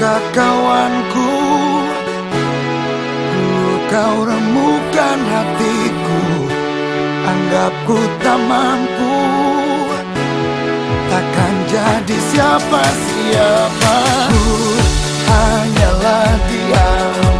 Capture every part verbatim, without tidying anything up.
Tahukah kawanku, dulu kau remukan hatiku, anggapku tak mampu, takkan jadi siapa-siapa. Ku hanyalah diam,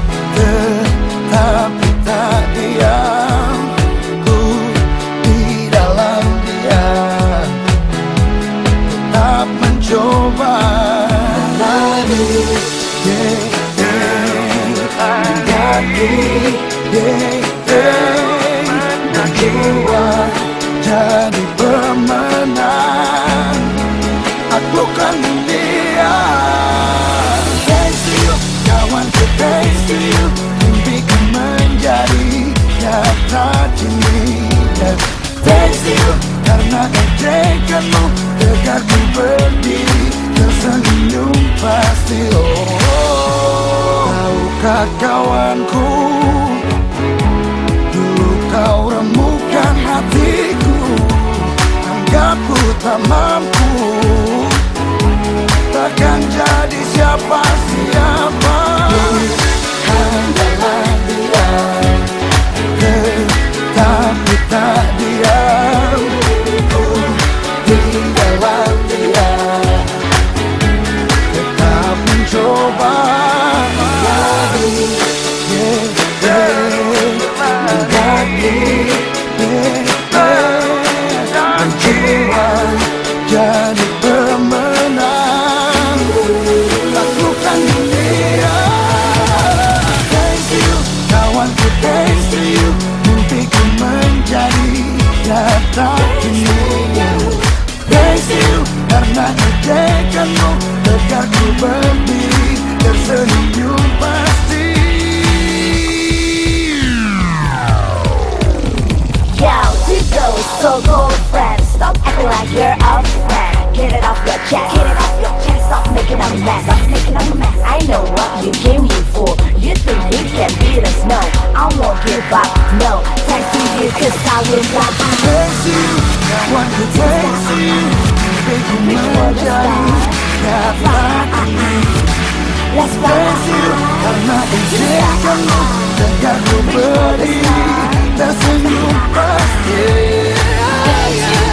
tetapi tak diam. Ku di dalam diam, tetap mencoba. Lari, yeah, yeah, mendaki, yeah, yeah, berjuang jadi pemenang, taklukkan dunia. Thanks to you, kawanku, thanks to you, mimpiku menjadi nyata kini. Thanks to you, karena ejekanmu tegar ku berdiri, tersenyum pasti. Oh, tahukah kawanku, dulu kau remukan hatiku, anggapku tak mampu, takkan jadi siapa-siapa. Hanyalah diam, tetapi tak diam. Oh, di dalam diam, tetap mencoba. Lari, yeah, yeah, mendaki, yeah, yeah, berjuang jadi pemenang, taklukkan dunia. Thanks to you, kawanku, thanks to you, mimpiku menjadi nyata kini. Thanks to you, karena ejekanmu tegar ku berdiri, tersenyum pasti. Yo, to those so-called friends, stop acting like you're a friend. Get it off your chest, get it off your chest. Stop making a mess, stop making a mess. I know what you came here for. You think you can beat us? No, I won't give up. No, thanks to you, cause I will not. Thanks to you, kawanku, thanks to you, mimpiku menjadi nyata kini. Let's Thanks ride. to you, karena ejekanmu tegar ku berdiri, tersenyum pasti.